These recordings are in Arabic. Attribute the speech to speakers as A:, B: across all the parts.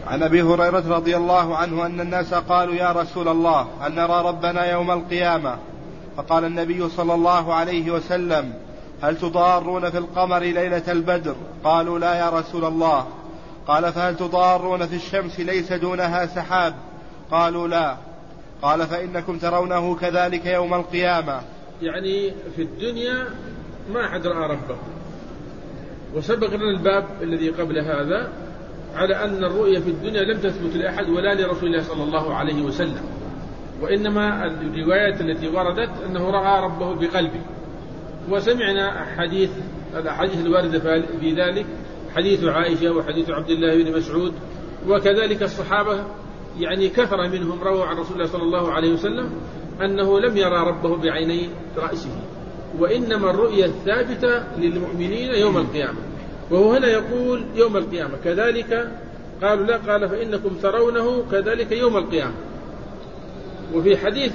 A: عن أبي هريرة رضي الله عنه أن الناس قالوا يا رسول الله هل نرى ربنا يوم القيامة؟ فقال النبي صلى الله عليه وسلم هل تضارون في القمر ليلة البدر؟ قالوا لا يا رسول الله. قال فهل تضارون في الشمس ليس دونها سحاب؟ قالوا لا. قال فإنكم ترونه كذلك يوم القيامة.
B: يعني في الدنيا ما أحد رأى ربه، وسبق لنا الباب الذي قبل هذا على أن الرؤية في الدنيا لم تثبت لأحد ولا لرسول الله صلى الله عليه وسلم، وإنما الروايات التي وردت أنه رأى ربه بقلبه. وسمعنا الأحاديث الواردة في ذلك، حديث عائشة وحديث عبد الله بن مسعود، وكذلك الصحابة يعني كثر منهم رووا عن رسول الله صلى الله عليه وسلم أنه لم يرى ربه بعيني رأسه، وإنما الرؤية الثابتة للمؤمنين يوم القيامة. وهو هنا يقول يوم القيامة كذلك، قالوا لا، قال فإنكم ترونه كذلك يوم القيامة. وفي حديث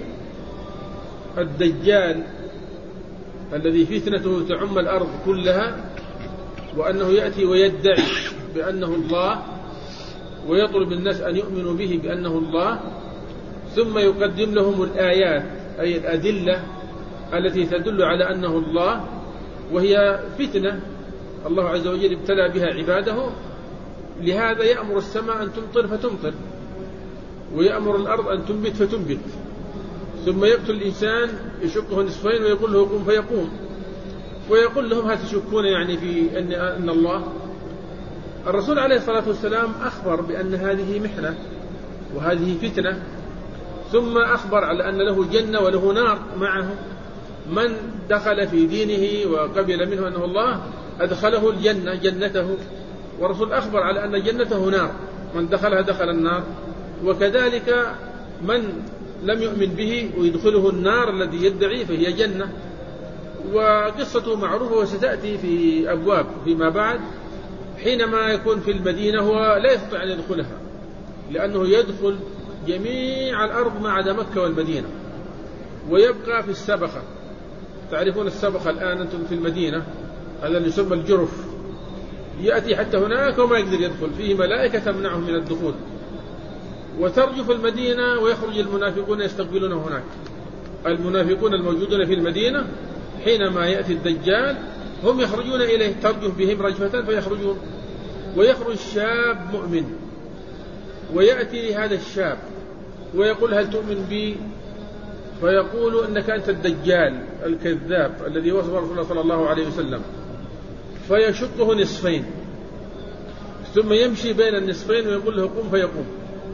B: الدجال الذي فتنته تعم الأرض كلها، وأنه يأتي ويدعي بأنه الله ويطلب الناس أن يؤمنوا به بأنه الله، ثم يقدم لهم الآيات أي الأدلة التي تدل على أنه الله، وهي فتنة الله عز وجل ابتلى بها عباده. لهذا يأمر السماء أن تمطر فتمطر، ويأمر الأرض أن تنبت فتنبت، ثم يقتل الإنسان يشقه نصفين ويقول له قم فيقوم، ويقول لهم هل تشكون يعني في أن الله؟ الرسول عليه الصلاة والسلام أخبر بأن هذه محنة وهذه فتنة، ثم أخبر على أن له جنة وله نار معه. من دخل في دينه وقبل منه أنه الله أدخله الجنة جنته، والرسول أخبر على أن جنته نار، من دخلها دخل النار. وكذلك من لم يؤمن به ويدخله النار الذي يدعي فهي جنة. وقصته معروفة وستأتي في أبواب فيما بعد. حينما يكون في المدينة هو لا يستطيع أن يدخلها، لأنه يدخل جميع الأرض ما عدا مكة والمدينة، ويبقى في السبخة. تعرفون السبخة الآن أنتم في المدينة، هذا اللي يسمى الجرف، يأتي حتى هناك وما يقدر يدخل، فيه ملائكة تمنعه من الدخول. وترجف المدينة ويخرج المنافقون يستقبلونه هناك. المنافقون الموجودون في المدينة حينما يأتي الدجال هم يخرجون إليه، ترجف بهم رجفة فيخرجون. ويخرج شاب مؤمن ويأتي لهذا الشاب ويقول هل تؤمن بي؟ فيقول إنك أنت الدجال الكذاب الذي وصف رسول الله صلى الله عليه وسلم، فيشقه نصفين، ثم يمشي بين النصفين ويقول له قم فيقوم،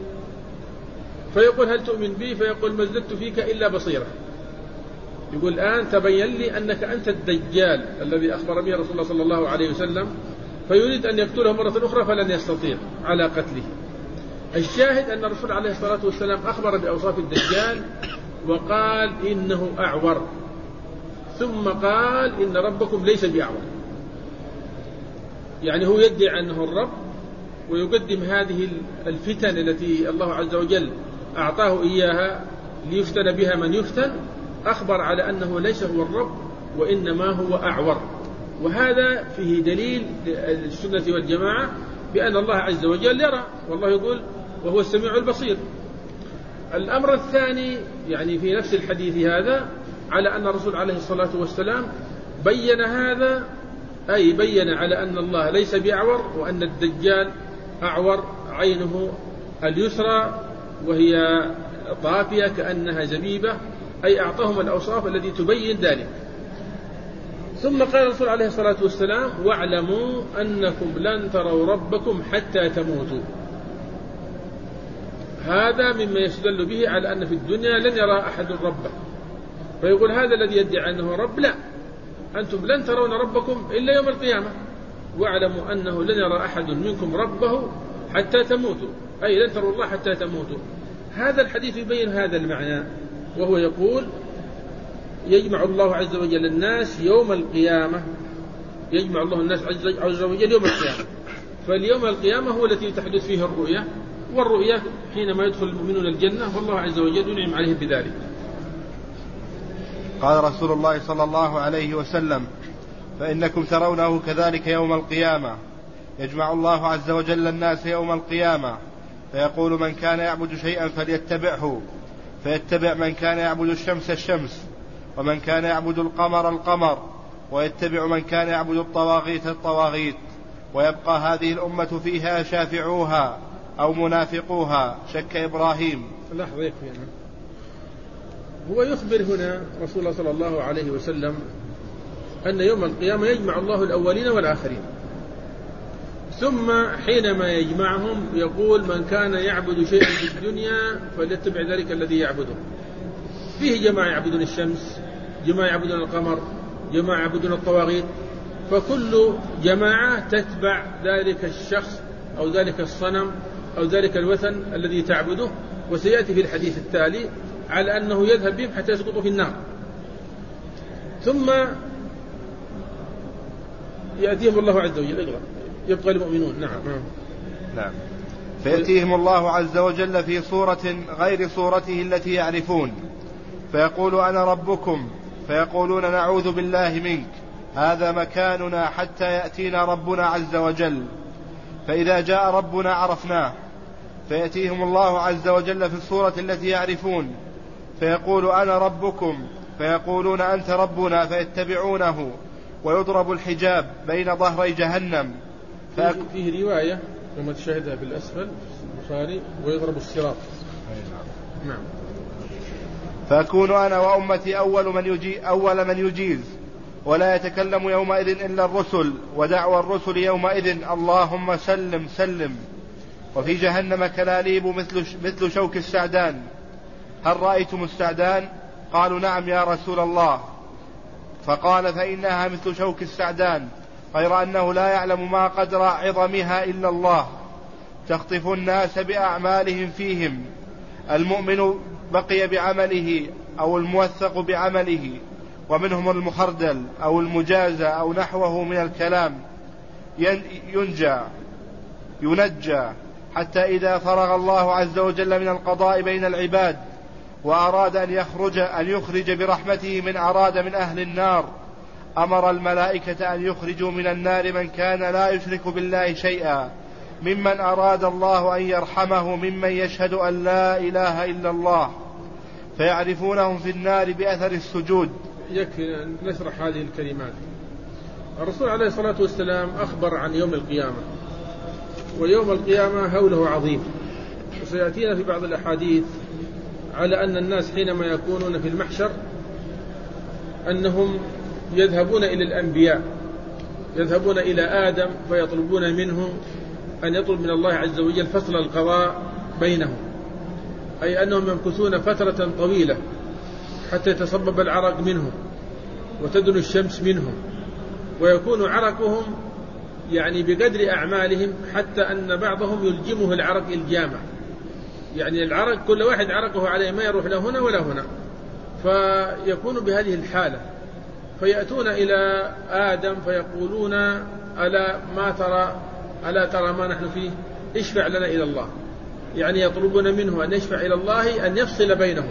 B: فيقول هل تؤمن بي؟ فيقول ما ازددت فيك إلا بصيرة. يقول الآن تبين لي أنك أنت الدجال الذي أخبر به رسول الله صلى الله عليه وسلم، فيريد أن يقتله مرة أخرى فلن يستطيع على قتله. الشاهد أن الرسول عليه الصلاة والسلام أخبر بأوصاف الدجال وقال إنه أعور، ثم قال إن ربكم ليس بأعور. يعني هو يدعي أنه الرب ويقدم هذه الفتن التي الله عز وجل أعطاه إياها ليفتن بها من يفتن، أخبر على أنه ليس هو الرب وإنما هو أعور. وهذا فيه دليل للسنة والجماعة بأن الله عز وجل يرى، والله يقول وهو السميع البصير. الأمر الثاني يعني في نفس الحديث هذا على أن الرسول عليه الصلاة والسلام بين هذا، أي بين على أن الله ليس بأعور، وأن الدجال أعور عينه اليسرى وهي طافية كأنها زبيبة، أي أعطاهم الأوصاف التي تبين ذلك. ثم قال الرسول عليه الصلاة والسلام واعلموا أنكم لن تروا ربكم حتى تموتوا. هذا مما يستدل به على أن في الدنيا لن يرى أحد ربه. فيقول هذا الذي يدعي أنه رب، لا، أنتم لن ترون ربكم إلا يوم القيامة، واعلموا أنه لن يرى أحد منكم ربه حتى تموتوا، أي لن تروا الله حتى تموتوا. هذا الحديث يبين هذا المعنى، وهو يقول يجمع الله عز وجل الناس يوم القيامة، يجمع الله الناس عز وجل يوم القيامة. فاليوم القيامة هو التي تحدث فيه الرؤية، والرؤية حينما يدخل المؤمنون الجنة والله عز وجل ينعم عليهم بذلك.
A: قال رسول الله صلى الله عليه وسلم فإنكم ترونه كذلك يوم القيامة. يجمع الله عز وجل الناس يوم القيامة فيقول من كان يعبد شيئا فليتبعه، فيتبع من كان يعبد الشمس الشمس، ومن كان يعبد القمر القمر، ويتبع من كان يعبد الطواغيت الطواغيت، ويبقى هذه الأمة فيها شافعوها أو منافقوها. شك إبراهيم.
B: لحظة يكفي. هو يخبر هنا رسول الله صلى الله عليه وسلم أن يوم القيامة يجمع الله الأولين والآخرين، ثم حينما يجمعهم يقول من كان يعبد شيئا في الدنيا فليتبع ذلك الذي يعبده. فيه جماعة يعبدون الشمس، جماعة يعبدون القمر، جماعة يعبدون الطواغيت، فكل جماعة تتبع ذلك الشخص أو ذلك الصنم أو ذلك الوثن الذي تعبده. وسيأتي في الحديث التالي على أنه يذهب بهم حتى يسقطوا في النار، ثم يأتيهم الله عز وجل. يبقى المؤمنون.
A: نعم. فيأتيهم الله عز وجل في صورة غير صورته التي يعرفون، فيقول أنا ربكم، فيقولون نعوذ بالله منك، هذا مكاننا حتى يأتينا ربنا عز وجل. فإذا جاء ربنا عرفناه، فيأتيهم الله عز وجل في الصورة التي يعرفون، فيقول أنا ربكم، فيقولون أنت ربنا، فيتبعونه، ويضرب الحجاب بين ظهري جهنم.
B: فيه رواية كما تشاهدها في الأسفل في البخاري ويضرب الصراط. نعم.
A: فأكون أنا وأمتي أول من يجيز، ولا يتكلم يومئذ إلا الرسل، ودعوى الرسل يومئذ اللهم سلم سلم. وفي جهنم كلاليب مثل شوك السعدان. هل رأيتم السعدان؟ قالوا نعم يا رسول الله. فقال فإنها مثل شوك السعدان، غير أنه لا يعلم ما قدر عظمها إلا الله، تخطف الناس بأعمالهم فيهم. المؤمن بقي بعمله أو الموثق بعمله، ومنهم المخردل أو المجازى أو نحوه من الكلام ينجى حتى إذا فرغ الله عز وجل من القضاء بين العباد وأراد أن يخرج برحمته من أراد من أهل النار، أمر الملائكة أن يخرجوا من النار من كان لا يشرك بالله شيئا، ممن أراد الله أن يرحمه ممن يشهد أن لا إله إلا الله، فيعرفونهم في النار بأثر السجود.
B: يكفي أن نشرح هذه الكلمات. الرسول عليه الصلاة والسلام أخبر عن يوم القيامة، ويوم القيامة هوله عظيم، وسيأتينا في بعض الأحاديث على أن الناس حينما يكونون في المحشر أنهم يذهبون إلى الأنبياء، يذهبون إلى آدم فيطلبون منه أن يطلب من الله عز وجل فصل القضاء بينهم، أي أنهم يمكثون فترة طويلة حتى يتصبب العرق منهم وتدن الشمس منهم، ويكون عرقهم يعني بقدر أعمالهم، حتى أن بعضهم يلجمه العرق الجامع، يعني العرق كل واحد عرقه عليه ما يروح لا هنا ولا هنا، فيكون بهذه الحالة. فيأتون إلى آدم فيقولون ألا ترى ما نحن فيه، اشفع لنا إلى الله، يعني يطلبون منه أن يشفع إلى الله أن يفصل بينهم.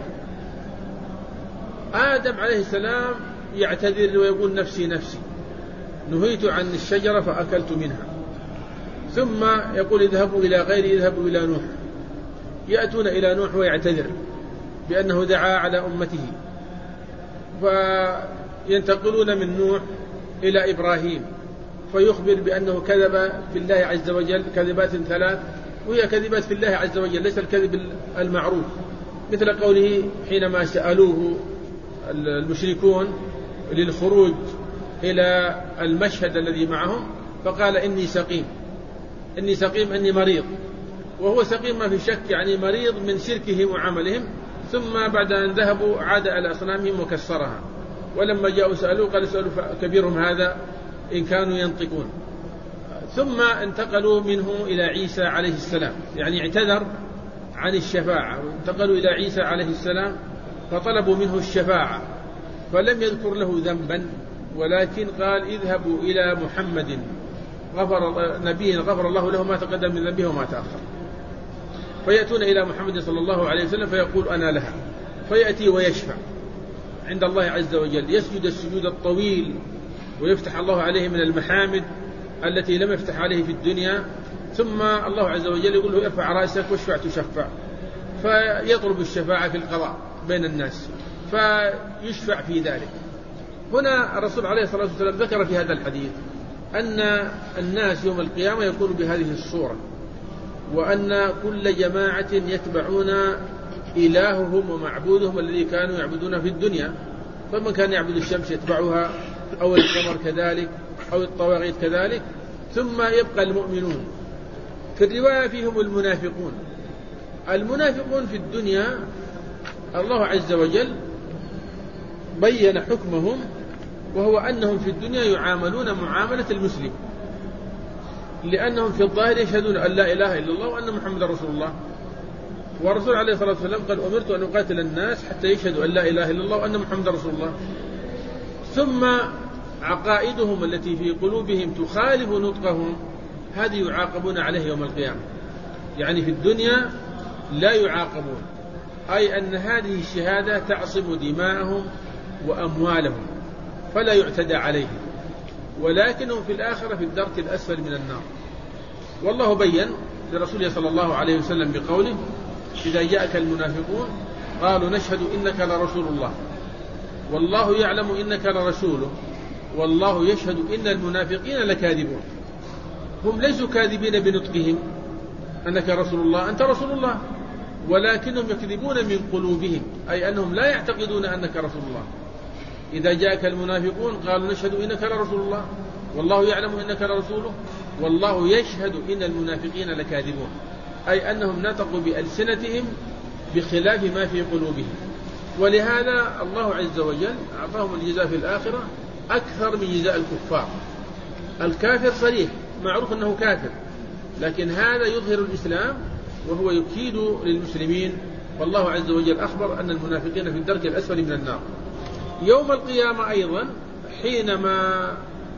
B: آدم عليه السلام يعتذر ويقول نفسي نفسي، نهيت عن الشجرة فأكلت منها. ثم يقول اذهبوا إلى غيري، اذهبوا إلى نوح. يأتون إلى نوح ويعتذر بأنه دعا على أمته، فينتقلون من نوح إلى إبراهيم فيخبر بأنه كذب في الله عز وجل كذبات 3، وهي كذبات في الله عز وجل، ليس الكذب المعروف، مثل قوله حينما سألوه المشركون للخروج إلى المشهد الذي معهم فقال إني سقيم إني مريض، وهو سقيم ما في شك، يعني مريض من شركهم وعملهم. ثم بعد أن ذهبوا عاد على أصنامهم وكسرها، ولما جاءوا سألوه قال سألوا كبيرهم هذا إن كانوا ينطقون. ثم انتقلوا منه إلى عيسى عليه السلام، يعني اعتذر عن الشفاعة، وانتقلوا إلى عيسى عليه السلام فطلبوا منه الشفاعة، فلم يذكر له ذنبا، ولكن قال اذهبوا إلى محمد نبي غفر الله له ما تقدم من ذنبه وما تأخر. فيأتون إلى محمد صلى الله عليه وسلم فيقول أنا لها، فيأتي ويشفع عند الله عز وجل، يسجد السجود الطويل ويفتح الله عليه من المحامد التي لم يفتح عليه في الدنيا، ثم الله عز وجل يقول له ارفع رأسك واشفع تشفع، فيطلب الشفاعة في القضاء بين الناس فيشفع في ذلك. هنا الرسول عليه الصلاة والسلام ذكر في هذا الحديث أن الناس يوم القيامة يكون بهذه الصورة، وأن كل جماعة يتبعون إلههم ومعبودهم الذي كانوا يعبدون في الدنيا، فمن كان يعبد الشمس يتبعها أو القمر كذلك أو الطواغيت كذلك، ثم يبقى المؤمنون. في الرواية فيهم المنافقون. المنافقون في الدنيا الله عز وجل بين حكمهم، وهو أنهم في الدنيا يعاملون معاملة المسلم، لأنهم في الظاهر يشهدون أن لا إله إلا الله وأن محمد رسول الله، والرسول عليه الصلاة والسلام قال أمرت أن أقاتل الناس حتى يشهدوا أن لا إله إلا الله وأن محمد رسول الله. ثم عقائدهم التي في قلوبهم تخالف نطقهم هذه يعاقبون عليه يوم القيامة. يعني في الدنيا لا يعاقبون، أي أن هذه الشهادة تعصم دماءهم وأموالهم فلا يعتدى عليهم، ولكنهم في الآخرة في الدرك الأسفل من النار. والله بين لرسوله صلى الله عليه وسلم بقوله إذا جاءك المنافقون قالوا نشهد إنك لرسول الله والله يعلم إنك لرسوله والله يشهد إن المنافقين لكاذبون. هم ليسوا كاذبين بنطقهم أنك رسول الله، أنت رسول الله، ولكنهم يكذبون من قلوبهم، أي أنهم لا يعتقدون أنك رسول الله. إذا جاءك المنافقون قالوا نشهد إنك لرسول الله والله يعلم إنك لرسوله والله يشهد إن المنافقين لكاذبون، أي أنهم نطقوا بألسنتهم بخلاف ما في قلوبهم. ولهذا الله عز وجل أعطاهم الجزاء في الآخرة أكثر من جزاء الكفار. الكافر صريح معروف أنه كافر، لكن هذا يظهر الإسلام وهو يكيد للمسلمين، والله عز وجل أخبر أن المنافقين في الدرك الأسفل من النار. يوم القيامة أيضا حينما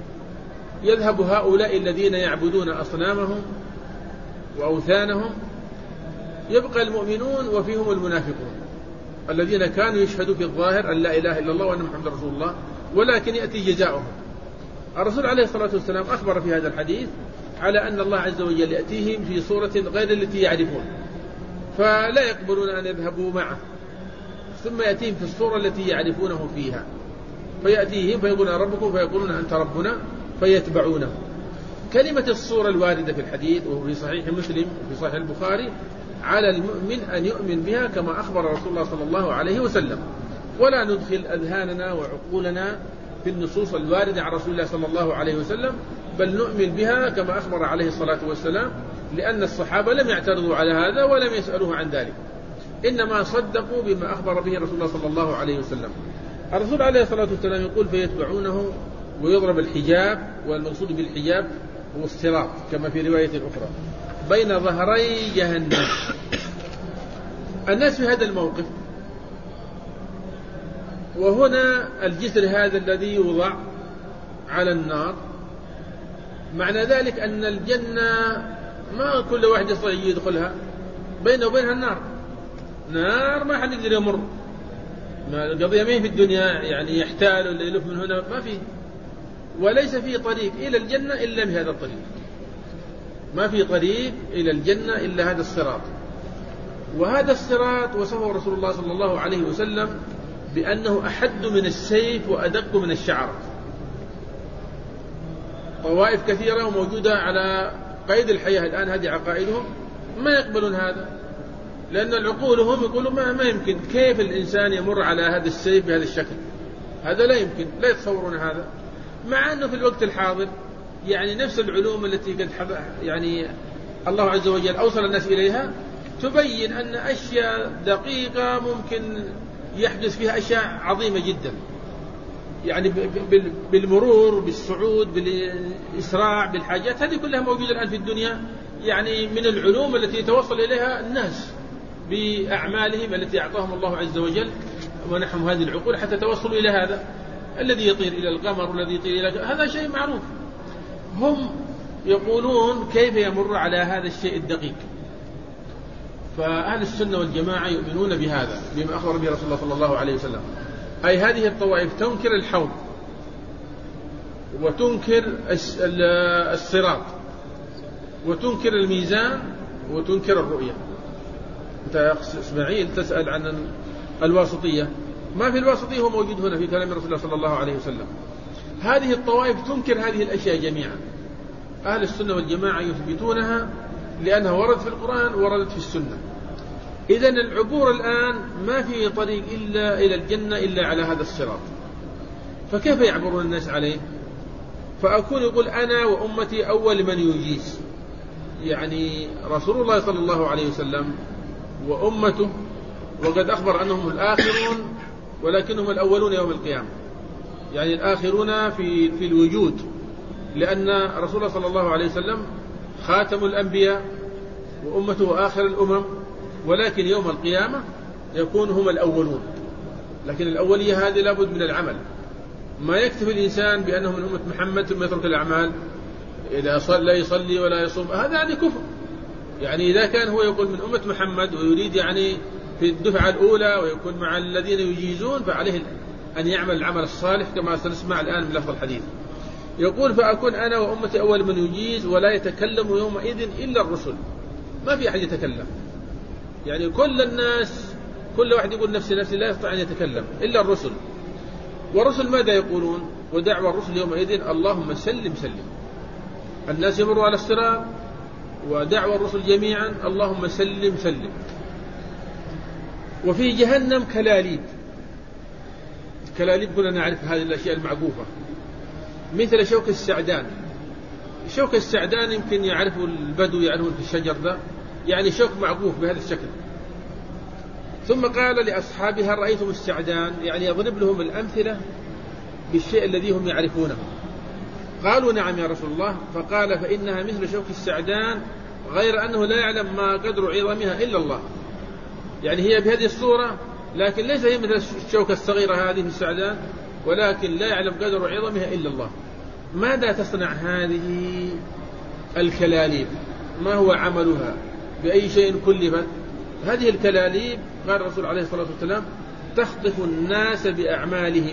B: يذهب هؤلاء الذين يعبدون أصنامهم وأوثانهم يبقى المؤمنون وفيهم المنافقون الذين كانوا يشهدوا في الظاهر أن لا إله إلا الله وأن محمد رسول الله، ولكن يأتي جزاؤهم. الرسول عليه الصلاة والسلام أخبر في هذا الحديث على أن الله عز وجل يأتيهم في صورة غير التي يعرفون فلا يقبلون أن يذهبوا معه، ثم يأتيهم في الصورة التي يعرفونه فيها، فيأتيهم فيقولون ربكم فيقولون أنت ربنا فيتبعونه. كلمة الصورة الواردة في الحديث وهو في صحيح مسلم وفي صحيح البخاري على المؤمن أن يؤمن بها كما أخبر رسول الله صلى الله عليه وسلم، ولا ندخل أذهاننا وعقولنا في النصوص الواردة عن رسول الله صلى الله عليه وسلم، بل نؤمن بها كما أخبر عليه الصلاة والسلام، لأن الصحابة لم يعترضوا على هذا ولم يسألوه عن ذلك، إنما صدقوا بما أخبر به رسول الله صلى الله عليه وسلم. الرسول عليه الصلاة والسلام يقول فيتبعونه ويضرب الحجاب، والمقصود بالحجاب هو الصراط كما في رواية أخرى بين ظهري جهنم. الناس في هذا الموقف، وهنا الجسر هذا الذي يوضع على النار، معنى ذلك أن الجنة ما كل واحد يستطيع يدخلها، بينه وبينها النار، نار ما حد يقدر يمر. القضية ما في الدنيا يعني يحتال ولا يلف من هنا، ما فيه، وليس في طريق إلى الجنة إلا بهذا الطريق، ما في طريق إلى الجنة إلا هذا الصراط. وهذا الصراط وصفه رسول الله صلى الله عليه وسلم بأنه أحد من السيف وأدق من الشعر. طوائف كثيرة وموجودة على قيد الحياة الآن هذه عقائدهم ما يقبلون هذا، لأن العقولهم يقولون ما يمكن، كيف الإنسان يمر على هذا السيف بهذا الشكل، هذا لا يمكن، لا يتصورون هذا. مع أنه في الوقت الحاضر يعني نفس العلوم التي قد يعني الله عز وجل أوصل الناس إليها تبين أن أشياء دقيقة ممكن يحدث فيها أشياء عظيمة جدا، يعني بالمرور بالصعود بالإسراع بالحاجات، هذه كلها موجودة الآن في الدنيا، يعني من العلوم التي توصل إليها الناس بأعمالهم التي أعطاهم الله عز وجل ونحن هذه العقول حتى توصلوا إلى هذا. الذي يطير إلى القمر والذي يطير إلى هذا شيء معروف. هم يقولون كيف يمر على هذا الشيء الدقيق. فأهل السنة والجماعة يؤمنون بهذا بما أخبر به رسول الله صلى الله عليه وسلم، أي هذه الطوائف تنكر الحوض وتنكر الصراط وتنكر الميزان وتنكر الرؤية. أنت يا إسماعيل تسأل عن الواسطية، ما في الواسطية هو موجود هنا في كلام رسول الله صلى الله عليه وسلم. هذه الطوائف تنكر هذه الأشياء جميعا. أهل السنة والجماعة يثبتونها لأنها وردت في القرآن وردت في السنة. إذن العبور الآن ما في طريق إلا إلى الجنة إلا على هذا الصراط، فكيف يعبرون الناس عليه؟ فأكون يقول أنا وأمتي أول من يجيز، يعني رسول الله صلى الله عليه وسلم وأمته، وقد أخبر أنهم الآخرون ولكنهم الأولون يوم القيامة، يعني الآخرون في الوجود، لأن رسول الله صلى الله عليه وسلم خاتم الأنبياء وأمته آخر الأمم، ولكن يوم القيامة يكون هم الأولون. لكن الأولية هذه لابد من العمل، ما يكتفي الإنسان بأنه من أمة محمد ثم يترك الأعمال، إذا لا يصلي ولا يصوم هذا يعني كفر. يعني إذا كان هو يقول من أمة محمد ويريد يعني في الدفعة الأولى ويكون مع الذين يجيزون، فعليه أن يعمل العمل الصالح كما سنسمع الآن من لفظ الحديث. يقول فأكون أنا وأمتي أول من يجيز ولا يتكلم يومئذ إلا الرسل. ما في أحد يتكلم، يعني كل الناس كل واحد يقول نفسي نفسي، لا يستطيع أن يتكلم إلا الرسل. والرسل ماذا يقولون؟ ودعوى الرسل يومئذ اللهم سلم سلم. الناس يمروا على الصراط ودعوى الرسل جميعا اللهم سلم سلم. وفي جهنم كلاليب، كلاليب كلنا نعرف هذه الأشياء المعقوفة، مثل شوك السعدان. شوك السعدان يمكن يعرفه البدو، يعرفون في الشجر ده، يعني شوك معقوف بهذا الشكل. ثم قال لأصحابها رأيتم السعدان، يعني يضرب لهم الأمثلة بالشيء الذي هم يعرفونه. قالوا نعم يا رسول الله. فقال فإنها مثل شوك السعدان غير أنه لا يعلم ما قدر عظمها إلا الله. يعني هي بهذه الصورة، لكن ليس هي مثل الشوكة الصغيرة هذه في السعدان، ولكن لا يعلم قدر عظمها إلا الله. ماذا تصنع هذه الكلاليب؟ ما هو عملها؟ بأي شيء كلفت؟ هذه الكلاليب قال الرسول عليه الصلاة والسلام تخطف الناس بأعمالهم.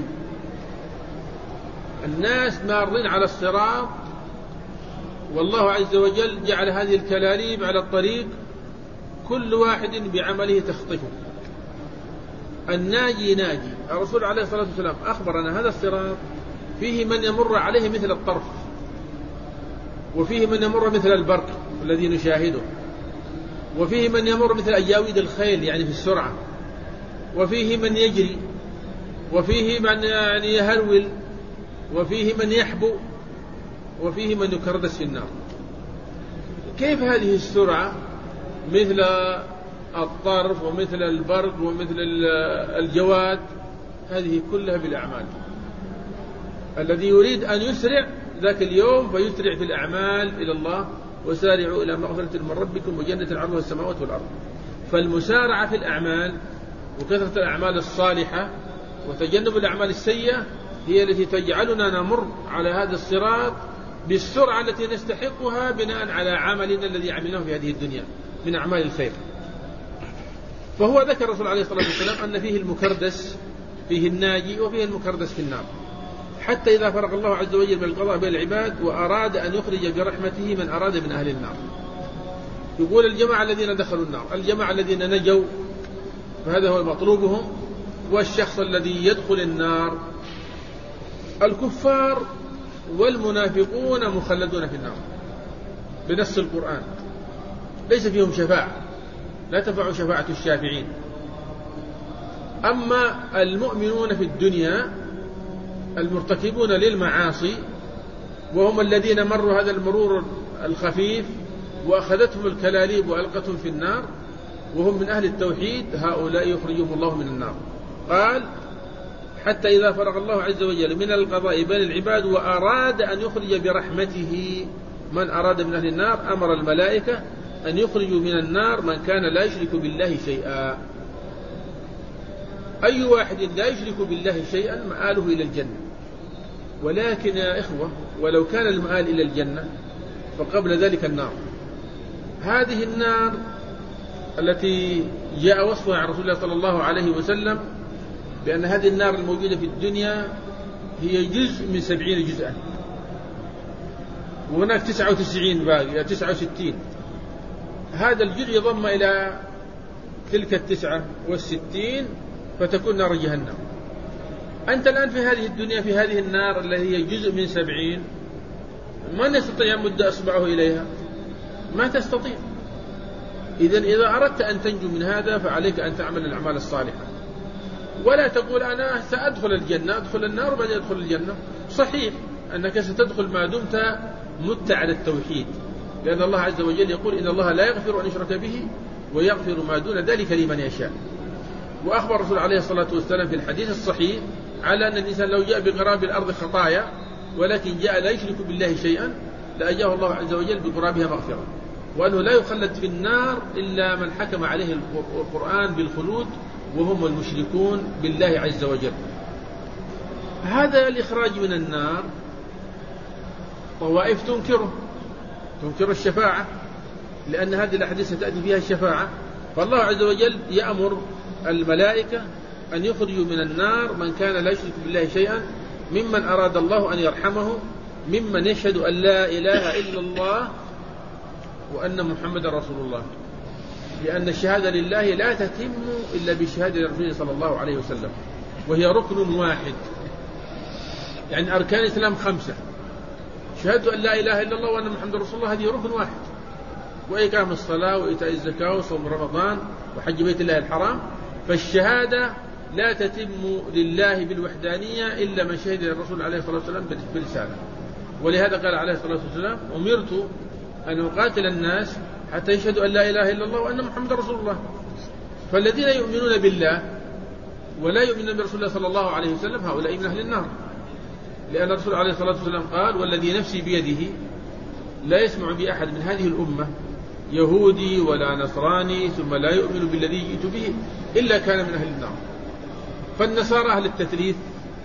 B: الناس مارين على الصراط والله عز وجل جعل هذه الكلاليب على الطريق، كل واحد بعمله تخطفه. الناجي ناجي. الرسول عليه الصلاة والسلام أخبر أن هذا الصراط فيه من يمر عليه مثل الطرف، وفيه من يمر مثل البرق الذي نشاهده، وفيه من يمر مثل أجاويد الخيل يعني في السرعة، وفيه من يجري، وفيه من يعني يهرول، وفيه من يحبو، وفيه من يكردس في النار. كيف هذه السرعة مثل الطرف ومثل البرق ومثل الجواد؟ هذه كلها بالأعمال. الذي يريد أن يسرع ذاك اليوم فيسرع في الأعمال إلى الله، وسارعوا إلى مغفرة من ربكم وجنة عرضها السماوات والأرض. فالمسارعة في الأعمال وكثرة الأعمال الصالحة وتجنب الأعمال السيئة هي التي تجعلنا نمر على هذا الصراط بالسرعة التي نستحقها بناء على عملنا الذي عملناه في هذه الدنيا من أعمال الخير. فهو ذكر الرسول عليه الصلاة والسلام أن فيه المكردس، فيه الناجي، وفيه المكردس في النار، حتى إذا فرغ الله عز وجل من القضاء بين العباد وأراد أن يخرج برحمته من أراد من أهل النار. يقول الجماعة الذين دخلوا النار، الجماعة الذين نجوا، فهذا هو مطلوبهم. والشخص الذي يدخل النار، الكفار والمنافقون مخلدون في النار بنص القرآن، ليس فيهم شفاعة، لا تنفع شفاعة الشافعين. أما المؤمنون في الدنيا المرتكبون للمعاصي وهم الذين مروا هذا المرور الخفيف وأخذتهم الكلاليب وألقتهم في النار وهم من أهل التوحيد، هؤلاء يخرجهم الله من النار. قال حتى إذا فرغ الله عز وجل من القضاء بين العباد وأراد أن يخرج برحمته من أراد من أهل النار، أمر الملائكة أن يخرجوا من النار من كان لا يشرك بالله شيئا. أي واحد لا يشرك بالله شيئا مآله إلى الجنة. ولكن يا إخوة، ولو كان المآل إلى الجنة فقبل ذلك النار. هذه النار التي جاء وصفها عن رسول الله صلى الله عليه وسلم بأن هذه النار الموجودة في الدنيا هي جزء من 70 جزءا، وهناك 99 باقي 69. هذا الجزء يضم إلى تلك 69 فتكون نار جهنم. أنت الآن في هذه الدنيا في هذه النار التي هي جزء من 70، من يستطيع أن يمد أصبعه إليها؟ ما تستطيع. إذا أردت أن تنجو من هذا فعليك أن تعمل الأعمال الصالحة، ولا تقول أنا سأدخل الجنة أدخل النار وبعدين أدخل الجنة. صحيح أنك ستدخل ما دمت مت على التوحيد، لأن الله عز وجل يقول إن الله لا يغفر أن يشرك به ويغفر ما دون ذلك لمن يشاء. وأخبر الرسول عليه الصلاة والسلام في الحديث الصحيح على أن الإنسان لو جاء بقراب الأرض خطايا ولكن جاء لا يشرك بالله شيئا لأجاه الله عز وجل بقرابها مغفرة، وأنه لا يخلد في النار إلا من حكم عليه القرآن بالخلود وهم المشركون بالله عز وجل. هذا الإخراج من النار طوائف تنكر الشفاعة، لأن هذه الأحاديث ستأتي فيها الشفاعة. فالله عز وجل يأمر الملائكة أن يخرجوا من النار من كان لا يشرك بالله شيئا، ممن أراد الله أن يرحمه، ممن يشهد أن لا إله إلا الله وأن محمد رسول الله، لأن الشهادة لله لا تتم إلا بشهادة الرسول صلى الله عليه وسلم، وهي ركن واحد. يعني أركان الإسلام 5، شهادة أن لا إله إلا الله وأن محمد رسول الله هذه ركن واحد، وإقام الصلاة وإيتاء الزكاة وصوم رمضان وحج بيت الله الحرام. فالشهادة لا تتم لله بالوحدانية إلا من شهد الرسول عليه الصلاة والسلام برسالة. ولهذا قال عليه الصلاة والسلام أمرت أن أقاتل الناس حتى يشهدوا أن لا إله إلا الله وأن محمد رسول الله. فالذين يؤمنون بالله ولا يؤمنون برسول الله صلى الله عليه وسلم هؤلاء من أهل النار، لأن الرسول عليه الصلاة والسلام قال والذي نفسي بيده لا يسمع بأحد من هذه الأمة يهودي ولا نصراني ثم لا يؤمن بالذي جئت به إلا كان من أهل النار. فالنصارى أهل التثليث،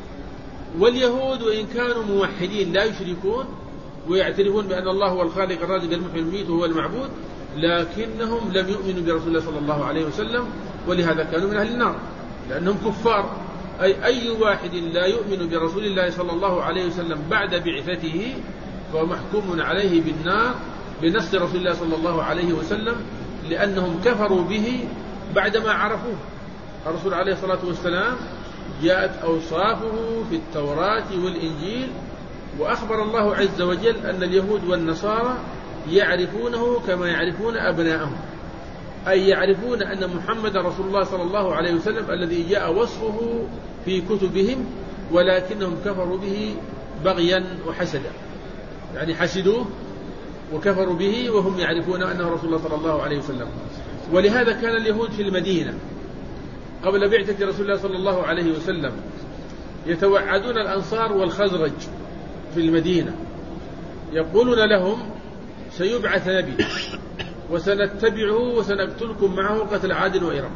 B: واليهود وإن كانوا موحدين لا يشركون ويعترفون بأن الله هو الخالق الرازق المحيي المميت وهو المعبود، لكنهم لم يؤمنوا برسول الله صلى الله عليه وسلم، ولهذا كانوا من أهل النار لأنهم كفار. أي واحد لا يؤمن برسول الله صلى الله عليه وسلم بعد بعثته فهو محكوم عليه بالنار بنص رسول الله صلى الله عليه وسلم، لأنهم كفروا به بعدما عرفوه. الرسول عليه الصلاة والسلام جاءت أوصافه في التوراة والإنجيل، وأخبر الله عز وجل أن اليهود والنصارى يعرفونه كما يعرفون أبناءهم، أي يعرفون أن محمد رسول الله صلى الله عليه وسلم الذي جاء وصفه في كتبهم، ولكنهم كفروا به بغيا وحسدا، يعني حسدوه وكفروا به وهم يعرفون أنه رسول الله صلى الله عليه وسلم. ولهذا كان اليهود في المدينة قبل بعثة رسول الله صلى الله عليه وسلم يتوعدون الأنصار والخزرج في المدينة، يقولون لهم سيبعث نبي وسنتبعه وسنقتلكم معه قتل عاد وإرم.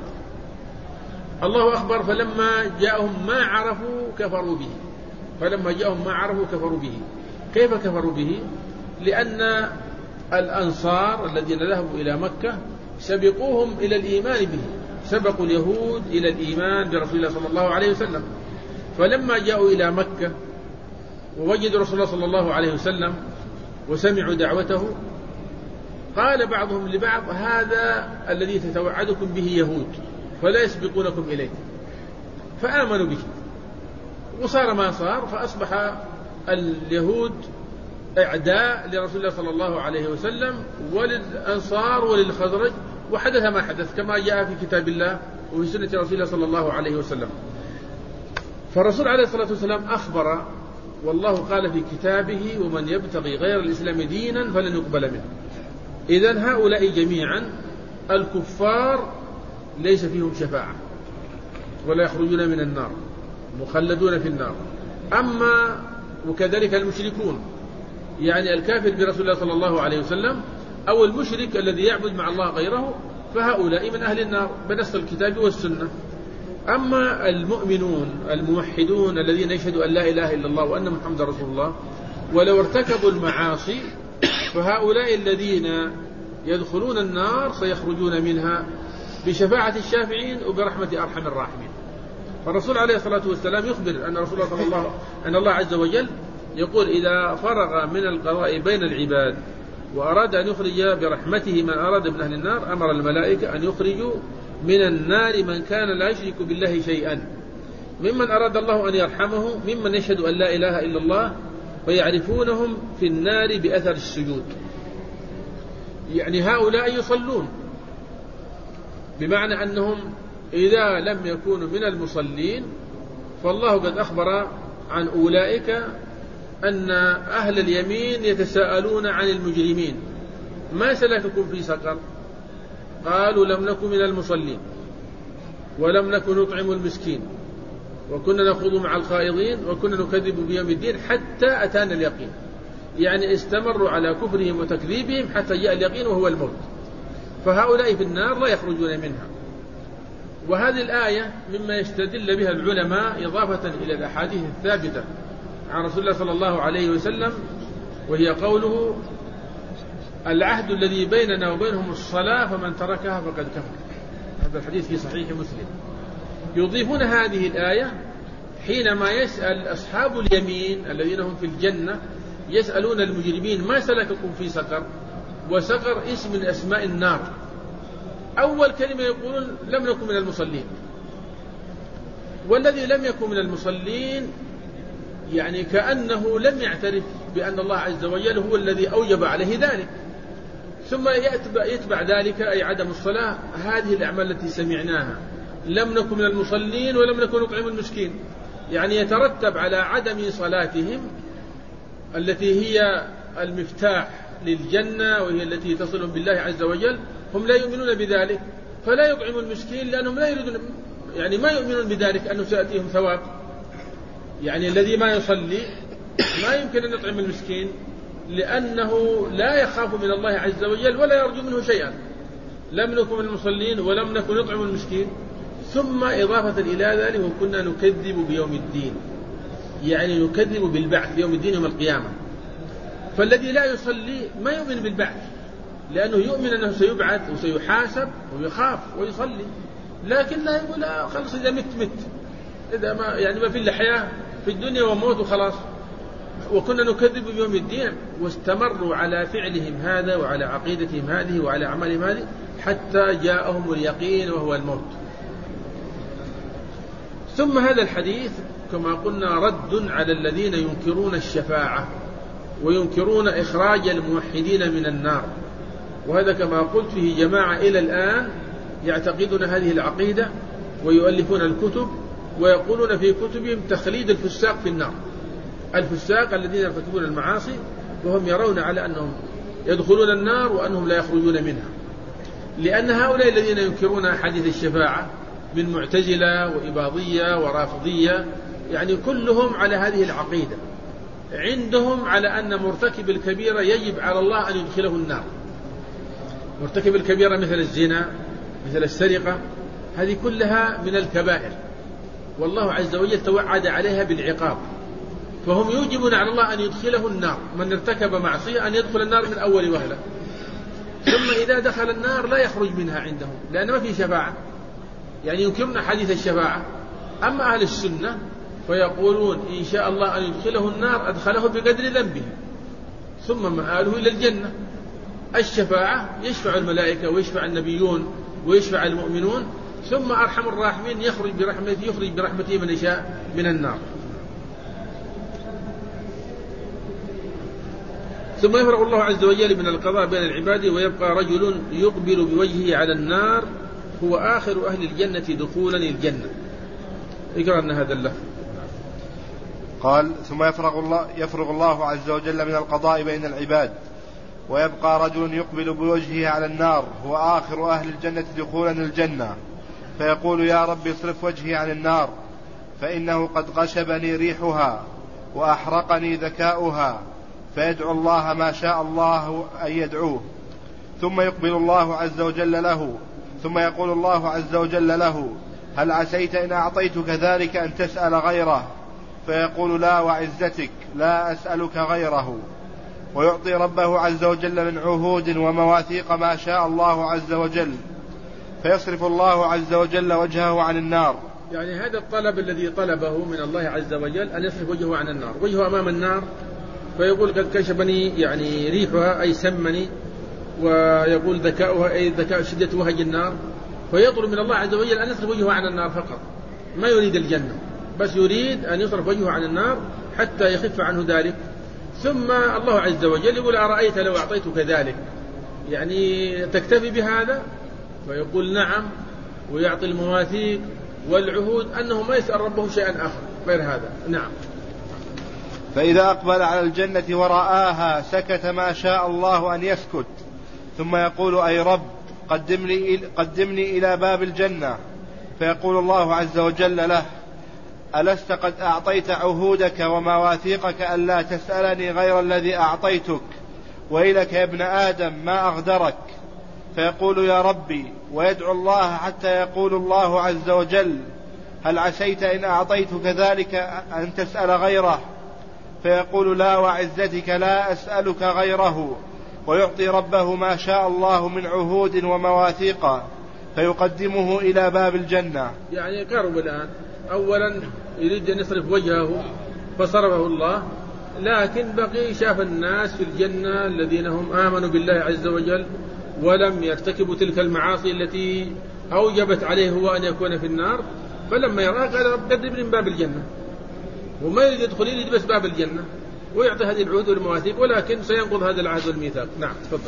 B: الله أخبر فلما جاءهم ما عرفوا كفروا به. كيف كفروا به؟ لأن الأنصار الذين ذهبوا إلى مكة سبقوهم إلى الإيمان به، سبقوا اليهود إلى الإيمان برسول الله صلى الله عليه وسلم. فلما جاءوا إلى مكة ووجدوا رسول الله صلى الله عليه وسلم وسمعوا دعوته قال بعضهم لبعض هذا الذي تتوعدكم به يهود فلا يسبقونكم إليه، فآمنوا به. وصار ما صار، فأصبح اليهود أعداء لرسول الله صلى الله عليه وسلم وللأنصار وللخزرج، وحدث ما حدث كما جاء في كتاب الله وفي سنة رسول الله صلى الله عليه وسلم. فالرسول عليه الصلاة والسلام أخبر، والله قال في كتابه ومن يبتغي غير الإسلام دينا فلن يقبل منه. إذن هؤلاء جميعا الكفار ليس فيهم شفاعة ولا يخرجون من النار، مخلدون في النار. أما وكذلك المشركون، يعني الكافر برسول الله صلى الله عليه وسلم أو المشرك الذي يعبد مع الله غيره، فهؤلاء من أهل النار بنص الكتاب والسنة. أما المؤمنون الموحدون الذين يشهدوا أن لا إله إلا الله وأن محمد رسول الله ولو ارتكبوا المعاصي فهؤلاء الذين يدخلون النار سيخرجون منها بشفاعة الشافعين وبرحمة أرحم الراحمين. فالرسول عليه الصلاة والسلام يخبر أن رسول الله صلى الله أن الله عز وجل يقول إذا فرغ من القضاء بين العباد وأراد أن يخرج برحمته من أراد من أهل النار أمر الملائكة أن يخرجوا من النار من كان لا يشرك بالله شيئا، ممن أراد الله أن يرحمه، ممن يشهد أن لا إله إلا الله، ويعرفونهم في النار بأثر السجود. يعني هؤلاء يصلون، بمعنى أنهم إذا لم يكونوا من المصلين فالله قد أخبر عن أولئك أن أهل اليمين يتساءلون عن المجرمين ما سلككم في سقر؟ قالوا لم نكن من المصلين ولم نكن نطعم المسكين وكنا نخوض مع الخائضين وكنا نكذب بيوم الدين حتى أتانا اليقين. يعني استمروا على كفرهم وتكذيبهم حتى جاء اليقين وهو الموت. فهؤلاء في النار لا يخرجون منها. وهذه الآية مما يستدل بها العلماء إضافة إلى الأحاديث الثابتة عن رسول الله صلى الله عليه وسلم، وهي قوله العهد الذي بيننا وبينهم الصلاة فمن تركها فقد كفر. هذا الحديث في صحيح مسلم. يضيفون هذه الآية حينما يسأل أصحاب اليمين الذين هم في الجنة، يسألون المجرمين ما سلككم في سقر؟ وسقر اسم من أسماء النار. أول كلمة يقولون لم نكن من المصلين، والذي لم يكن من المصلين يعني كأنه لم يعترف بأن الله عز وجل هو الذي أوجب عليه ذلك. ثم يتبع ذلك أي عدم الصلاة هذه الأعمال التي سمعناها، لم نكن من المصلين ولم نكن نطعم المسكين، يعني يترتب على عدم صلاتهم التي هي المفتاح للجنة وهي التي تصلهم بالله عز وجل، هم لا يؤمنون بذلك فلا يطعموا المسكين لأنهم لا يريدون، يعني ما يؤمنون بذلك أنه سيأتيهم ثواب. يعني الذي ما يصلي ما يمكن أن يطعم المسكين لأنه لا يخاف من الله عز وجل ولا يرجو منه شيئا. لم نكن من المصلين ولم نكن نطعم المسكين. ثم إضافة إلى ذلك وكنا نكذب بيوم الدين، يعني نكذب بالبعث يوم الدين يوم القيامة. فالذي لا يصلي ما يؤمن بالبعث لأنه يؤمن أنه سيبعث وسيحاسب ويخاف ويصلي، لكن لا يقول خلص إذا مت إذا ما في إلا حياة في الدنيا وموت وخلاص. وكنا نكذب بيوم الدين، واستمروا على فعلهم هذا وعلى عقيدتهم هذه وعلى أعمالهم هذه حتى جاءهم اليقين وهو الموت. ثم هذا الحديث كما قلنا رد على الذين ينكرون الشفاعة وينكرون إخراج الموحدين من النار. وهذا كما قلت فيه جماعة إلى الآن يعتقدون هذه العقيدة ويؤلفون الكتب ويقولون في كتبهم تخليد الفساق في النار، الفساق الذين يرتكبون المعاصي وهم يرون على أنهم يدخلون النار وأنهم لا يخرجون منها. لأن هؤلاء الذين ينكرون حديث الشفاعة من معتزلة وإباضية ورافضية يعني كلهم على هذه العقيدة، عندهم على أن مرتكب الكبيرة يجب على الله أن يدخله النار. مرتكب الكبيرة مثل الزنا مثل السرقة هذه كلها من الكبائر، والله عز وجل توعد عليها بالعقاب، فهم يوجبون على الله أن يدخله النار. من ارتكب معصية أن يدخل النار من أول وهلة، ثم إذا دخل النار لا يخرج منها عندهم لأن ما في شفاعة، يعني ينكرون حديث الشفاعة. أما أهل السنة فيقولون إن شاء الله أن يدخله النار أدخله بقدر ذنبه ثم مآله إلى الجنة. الشفاعة يشفع الملائكة ويشفع النبيون ويشفع المؤمنون، ثم أرحم الراحمين يخرج برحمته من يشاء من النار. ثم يفرغ الله عز وجل من القضاء بين العباد ويبقى رجل يقبل بوجهه على النار هو آخر أهل الجنة دخولا الجنة. اقرأ لنا هذا اللفظ.
A: قال ثم يفرغ الله عز وجل من القضاء بين العباد ويبقى رجل يقبل بوجهه على النار هو آخر أهل الجنة دخولا الجنة، فيقول يا رب اصرف وجهي عن النار فإنه قد غشبني ريحها وأحرقني ذكاؤها، فيدعو الله ما شاء الله أن يدعوه. ثم يقبل الله عز وجل له، ثم يقول الله عز وجل له هل عسيت إن أعطيتك ذلك أن تسأل غيره؟ فيقول لا وعزتك لا أسألك غيره. ويعطي ربه عز وجل من عهود ومواثيق ما شاء الله عز وجل، فيصرف الله عز وجل وجهه عن النار.
B: يعني هذا الطلب الذي طلبه من الله عز وجل أن يصرف وجهه عن النار، وجهه أمام النار فيقول قد كشفني يعني ريحها أي سمني، ويقول ذكاؤها أي ذكاء شدة وهج النار، فيطلب من الله عز وجل أن يصرف وجهه عن النار فقط، ما يريد الجنة بس يريد أن يصرف وجهه عن النار حتى يخف عنه ذلك. ثم الله عز وجل يقول أرأيت لو أعطيتك ذلك، يعني تكتفي بهذا؟ فيقول نعم، ويعطي المواثيق والعهود أنه ما يسأل ربه شيئا آخر غير هذا. نعم.
A: فإذا أقبل على الجنة ورآها سكت ما شاء الله أن يسكت، ثم يقول أي رب قدمني إلى باب الجنة، فيقول الله عز وجل له ألست قد أعطيت عهودك ومواثيقك ألا تسألني غير الذي أعطيتك، ويلك يا ابن آدم ما أغدرك. فيقول يا ربي، ويدعو الله حتى يقول الله عز وجل هل عسيت إن أعطيتك ذلك أن تسأل غيره؟ فيقول لا وعزتك لا أسألك غيره، ويعطي ربه ما شاء الله من عهود ومواثيق، فيقدمه إلى باب الجنة.
B: يعني قرب الآن، أولا يريد أن يصرف وجهه فصرفه الله، لكن بقي شاف الناس في الجنة الذين هم آمنوا بالله عز وجل ولم يرتكبوا تلك المعاصي التي أوجبت عليه هو أن يكون في النار، فلما يراه قال رب قدمني من باب الجنة، وما يريد يدخل يريد بس باب الجنة ويعطي هذه العهود والمواثيق، ولكن سينقض هذا العهد والميثاق. نعم تفضل.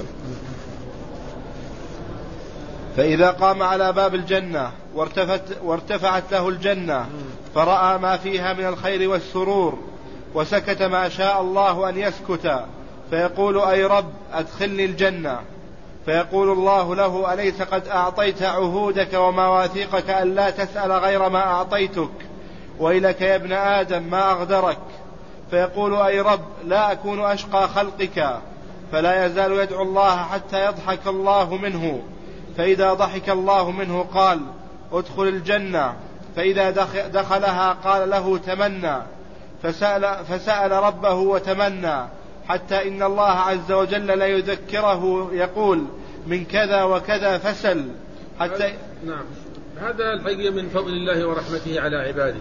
A: فإذا قام على باب الجنة وارتفعت له الجنة فرأى ما فيها من الخير والسرور وسكت ما شاء الله أن يسكت، فيقول أي رب أدخلني الجنة. فيقول الله له أليس قد أعطيت عهودك ومواثيقك ألا تسأل غير ما أعطيتك، ويلك يا ابن آدم ما أغدرك. فيقول أي رب لا أكون أشقى خلقك، فلا يزال يدعو الله حتى يضحك الله منه، فإذا ضحك الله منه قال ادخل الجنة، فإذا دخلها قال له تمنى، فسأل ربه وتمنى، حتى إن الله عز وجل لا يذكره يقول من كذا وكذا فسل حتى.
B: نعم، هذا الحقيقة من فضل الله ورحمته على عباده.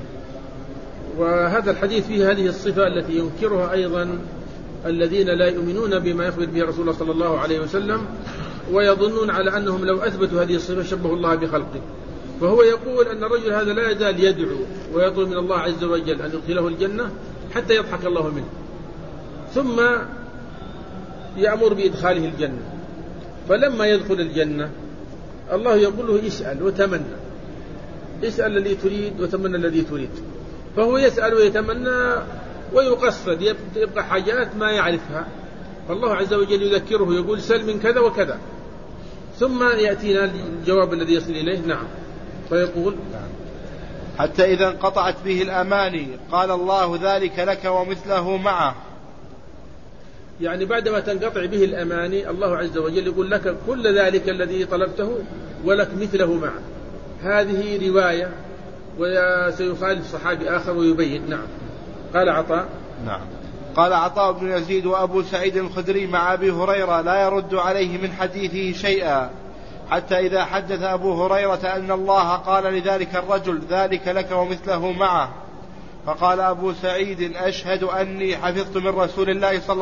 B: وهذا الحديث فيه هذه الصفة التي ينكرها أيضا الذين لا يؤمنون بما يخبر به رسول الله صلى الله عليه وسلم، ويظنون على أنهم لو أثبتوا هذه الصفة شبهوا الله بخلقه. فهو يقول أن الرجل هذا لا يزال يدعو ويطلب من الله عز وجل أن يدخله الجنة حتى يضحك الله منه، ثم يأمر بإدخاله الجنة. فلما يدخل الجنة الله يقول له اسأل وتمنى، اسأل الذي تريد وتمنى الذي تريد. فهو يسأل ويتمنى ويقصد، يبقى حاجات ما يعرفها، فالله عز وجل يذكره يقول سل من كذا وكذا، ثم يأتينا الجواب الذي يصل إليه. نعم. فيقول
A: حتى إذا انقطعت به الأماني قال الله ذلك لك ومثله معه.
B: يعني بعدما تنقطع به الأماني الله عز وجل يقول لك كل ذلك الذي طلبته ولك مثله معه. هذه رواية، وسيخالف صحابي آخر ويبين. نعم. قال عطاء.
A: نعم. قال عطاء بن يزيد وأبو سعيد الخدري مع أبي هريرة لا يرد عليه من حديثه شيئا، حتى إذا حدث أبو هريرة أن الله قال لذلك الرجل ذلك لك ومثله معه، فقال أبو سعيد أشهد أني حفظت من رسول الله صلى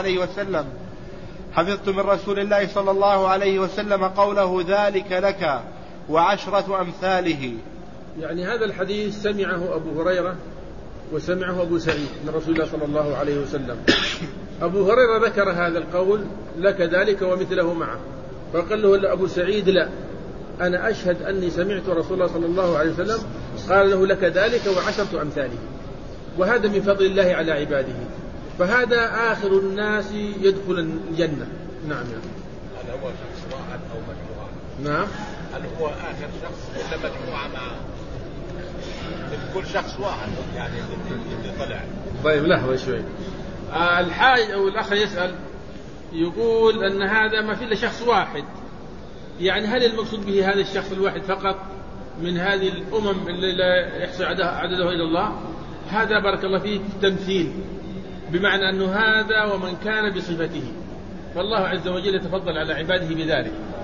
A: الله عليه وسلم قوله ذلك لك وعشرة أمثاله.
B: يعني هذا الحديث سمعه أبو هريرة وسمعه أبو سعيد من رسول الله صلى الله عليه وسلم. أبو هريرة ذكر هذا القول لك ذلك ومثله معه، فقال له أبو سعيد لا، أنا أشهد أني سمعت رسول الله صلى الله عليه وسلم قال له لك ذلك وعشرة أمثاله. وهذا من فضل الله على عباده، فهذا آخر الناس يدخل الجنة. نعم.
C: هل هو شخص واحد أو مجموعة؟
B: نعم.
C: هل هو آخر شخص ولا مجموعة معه؟ كل شخص واحد يعني اللي طلع.
B: طيب لحظة شوي. الحاج أو الأخ يسأل يقول أن هذا ما في إلا شخص واحد، يعني هل المقصود به هذا الشخص الواحد فقط من هذه الأمم اللي لا يحصي عدده إلى الله؟ هذا بارك الله فيه تمثيل، بمعنى أنه هذا ومن كان بصفته، فالله عز وجل يتفضل على عباده بذلك.